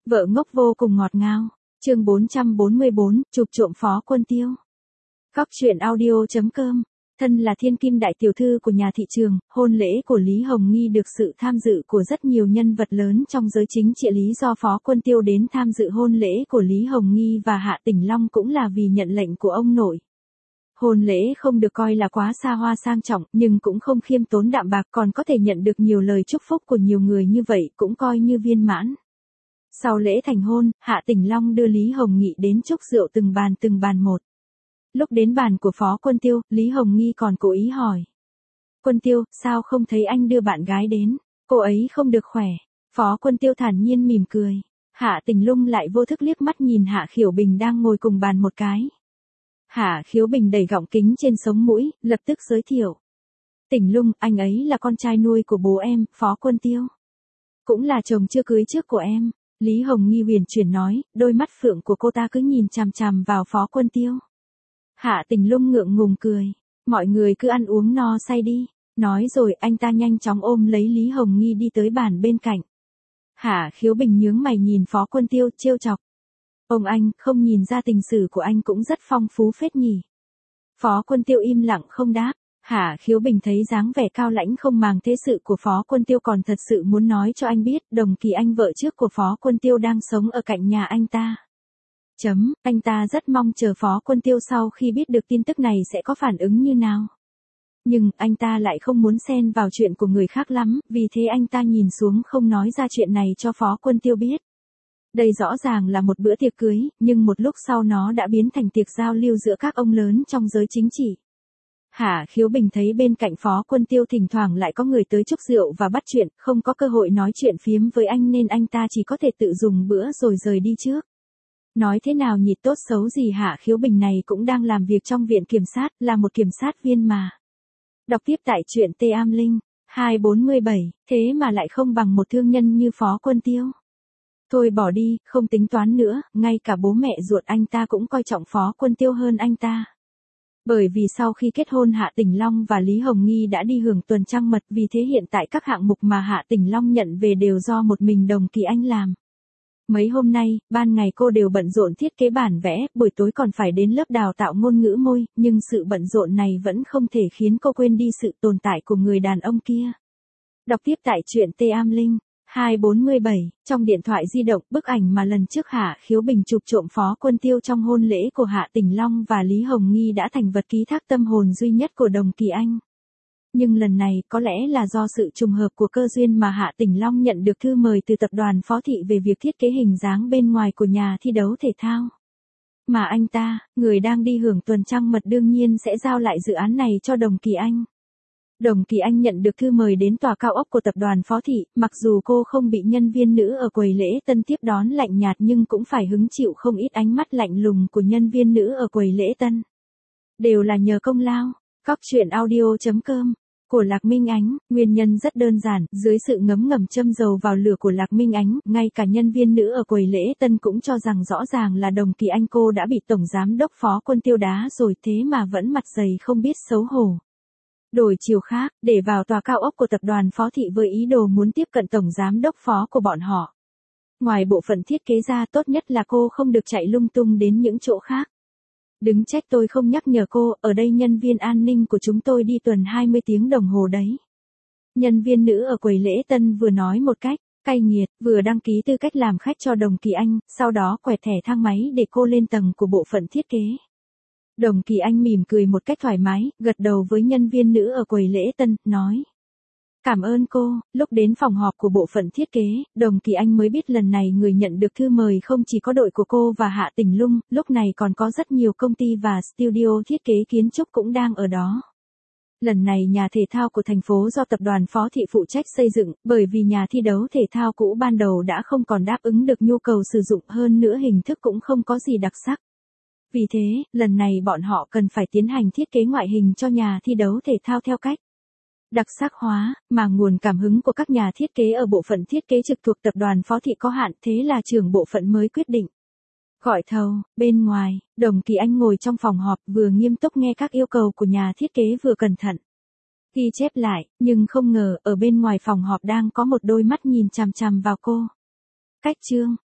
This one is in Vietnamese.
Vợ ngốc vô cùng ngọt ngào. Chương 444, chụp trộm Phó Quân Tiêu. Góc truyện audio.com. Thân là thiên kim đại tiểu thư của nhà thị trường, hôn lễ của Lý Hồng Nghi được sự tham dự của rất nhiều nhân vật lớn trong giới chính trị. Lý do Phó Quân Tiêu đến tham dự hôn lễ của Lý Hồng Nghi và Hạ Tỉnh Long cũng là vì nhận lệnh của ông nội. Hôn lễ không được coi là quá xa hoa sang trọng, nhưng cũng không khiêm tốn đạm bạc, còn có thể nhận được nhiều lời chúc phúc của nhiều người, như vậy cũng coi như viên mãn. Sau lễ thành hôn, Hạ Tỉnh Long đưa Lý Hồng Nghị đến chúc rượu từng bàn một. Lúc đến bàn của Phó Quân Tiêu, Lý Hồng Nghi còn cố ý hỏi. Quân Tiêu, sao không thấy anh đưa bạn gái đến? Cô ấy không được khỏe. Phó Quân Tiêu thản nhiên mỉm cười. Hạ Tỉnh Lung lại vô thức liếc mắt nhìn Hạ Khiểu Bình đang ngồi cùng bàn một cái. Hạ Khiếu Bình đẩy gọng kính trên sống mũi, lập tức giới thiệu. Tỉnh Lung, anh ấy là con trai nuôi của bố em, Phó Quân Tiêu. Cũng là chồng chưa cưới trước của em. Lý Hồng Nghi huyền chuyển nói, đôi mắt phượng của cô ta cứ nhìn chằm chằm vào Phó Quân Tiêu. Hạ Tỉnh Lung ngượng ngùng cười. Mọi người cứ ăn uống no say đi. Nói rồi anh ta nhanh chóng ôm lấy Lý Hồng Nghi đi tới bàn bên cạnh. Hạ Khiếu Bình nhướng mày nhìn Phó Quân Tiêu trêu chọc. Ông anh, không nhìn ra tình sử của anh cũng rất phong phú phết nhỉ. Phó Quân Tiêu im lặng không đáp. Hạ Khiếu Bình thấy dáng vẻ cao lãnh không màng thế sự của Phó Quân Tiêu còn thật sự muốn nói cho anh biết, Đồng Kỳ Anh vợ trước của Phó Quân Tiêu đang sống ở cạnh nhà anh ta. Anh ta rất mong chờ Phó Quân Tiêu sau khi biết được tin tức này sẽ có phản ứng như nào. Nhưng anh ta lại không muốn xen vào chuyện của người khác lắm, vì thế anh ta nhìn xuống không nói ra chuyện này cho Phó Quân Tiêu biết. Đây rõ ràng là một bữa tiệc cưới, nhưng một lúc sau nó đã biến thành tiệc giao lưu giữa các ông lớn trong giới chính trị. Hạ Khiếu Bình thấy bên cạnh Phó Quân Tiêu thỉnh thoảng lại có người tới chúc rượu và bắt chuyện, không có cơ hội nói chuyện phiếm với anh nên anh ta chỉ có thể tự dùng bữa rồi rời đi trước. Nói thế nào nhỉ, tốt xấu gì Hạ Khiếu Bình này cũng đang làm việc trong viện kiểm sát, là một kiểm sát viên mà. Đọc tiếp tại truyện Tê Am Linh, 247, thế mà lại không bằng một thương nhân như Phó Quân Tiêu. Thôi bỏ đi, không tính toán nữa, ngay cả bố mẹ ruột anh ta cũng coi trọng Phó Quân Tiêu hơn anh ta. Bởi vì sau khi kết hôn Hạ Tỉnh Long và Lý Hồng Nghi đã đi hưởng tuần trăng mật, vì thế hiện tại các hạng mục mà Hạ Tỉnh Long nhận về đều do một mình Đồng Kỳ Anh làm. Mấy hôm nay, ban ngày cô đều bận rộn thiết kế bản vẽ, buổi tối còn phải đến lớp đào tạo ngôn ngữ môi, nhưng sự bận rộn này vẫn không thể khiến cô quên đi sự tồn tại của người đàn ông kia. Đọc tiếp tại truyện Tê Am Linh, 247, trong điện thoại di động, bức ảnh mà lần trước Hạ Khiếu Bình chụp trộm Phó Quân Tiêu trong hôn lễ của Hạ Tỉnh Long và Lý Hồng Nghi đã thành vật ký thác tâm hồn duy nhất của Đồng Kỳ Anh. Nhưng lần này, có lẽ là do sự trùng hợp của cơ duyên mà Hạ Tỉnh Long nhận được thư mời từ tập đoàn Phó Thị về việc thiết kế hình dáng bên ngoài của nhà thi đấu thể thao. Mà anh ta, người đang đi hưởng tuần trăng mật đương nhiên sẽ giao lại dự án này cho Đồng Kỳ Anh. Đồng Kỳ Anh nhận được thư mời đến tòa cao ốc của tập đoàn Phó Thị, mặc dù cô không bị nhân viên nữ ở quầy lễ tân tiếp đón lạnh nhạt nhưng cũng phải hứng chịu không ít ánh mắt lạnh lùng của nhân viên nữ ở quầy lễ tân. Đều là nhờ công lao. Góc truyện audio.com. Của Lạc Minh Ánh, nguyên nhân rất đơn giản, dưới sự ngấm ngầm châm dầu vào lửa của Lạc Minh Ánh, ngay cả nhân viên nữ ở quầy lễ tân cũng cho rằng rõ ràng là Đồng Kỳ Anh cô đã bị Tổng Giám đốc Phó Quân Tiêu đá rồi, thế mà vẫn mặt dày không biết xấu hổ. Đổi chiều khác, để vào tòa cao ốc của tập đoàn Phó Thị với ý đồ muốn tiếp cận Tổng Giám đốc Phó của bọn họ. Ngoài bộ phận thiết kế ra, tốt nhất là cô không được chạy lung tung đến những chỗ khác. Đừng trách tôi không nhắc nhở cô, ở đây nhân viên an ninh của chúng tôi đi tuần 20 tiếng đồng hồ đấy. Nhân viên nữ ở quầy lễ tân vừa nói một cách cay nghiệt, vừa đăng ký tư cách làm khách cho Đồng Kỳ Anh, sau đó quẹt thẻ thang máy để cô lên tầng của bộ phận thiết kế. Đồng Kỳ Anh mỉm cười một cách thoải mái, gật đầu với nhân viên nữ ở quầy lễ tân, nói. Cảm ơn cô. Lúc đến phòng họp của bộ phận thiết kế, Đồng Kỳ Anh mới biết lần này người nhận được thư mời không chỉ có đội của cô và Hạ Tỉnh Lung, lúc này còn có rất nhiều công ty và studio thiết kế kiến trúc cũng đang ở đó. Lần này nhà thể thao của thành phố do tập đoàn Phó Thị phụ trách xây dựng, bởi vì nhà thi đấu thể thao cũ ban đầu đã không còn đáp ứng được nhu cầu sử dụng, hơn nữa hình thức cũng không có gì đặc sắc. Vì thế, lần này bọn họ cần phải tiến hành thiết kế ngoại hình cho nhà thi đấu thể thao theo cách đặc sắc hóa, mà nguồn cảm hứng của các nhà thiết kế ở bộ phận thiết kế trực thuộc tập đoàn Phó Thị có hạn, thế là trưởng bộ phận mới quyết định gọi thầu. Bên ngoài, Đồng Kỳ Anh ngồi trong phòng họp, vừa nghiêm túc nghe các yêu cầu của nhà thiết kế vừa cẩn thận ghi chép lại, nhưng không ngờ, ở bên ngoài phòng họp đang có một đôi mắt nhìn chằm chằm vào cô. Cách chương